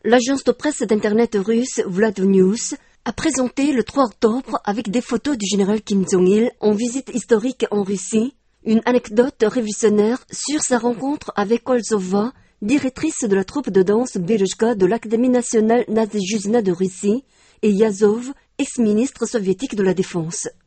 L'agence de presse d'internet russe Vlad News a présenté le 3 octobre, avec des photos du général Kim Jong-il en visite historique en Russie, une anecdote révolutionnaire sur sa rencontre avec Kolzova, directrice de la troupe de danse Berezhka de l'Académie nationale Nadejuzhna de Russie, et Yazov, ex-ministre soviétique de la Défense.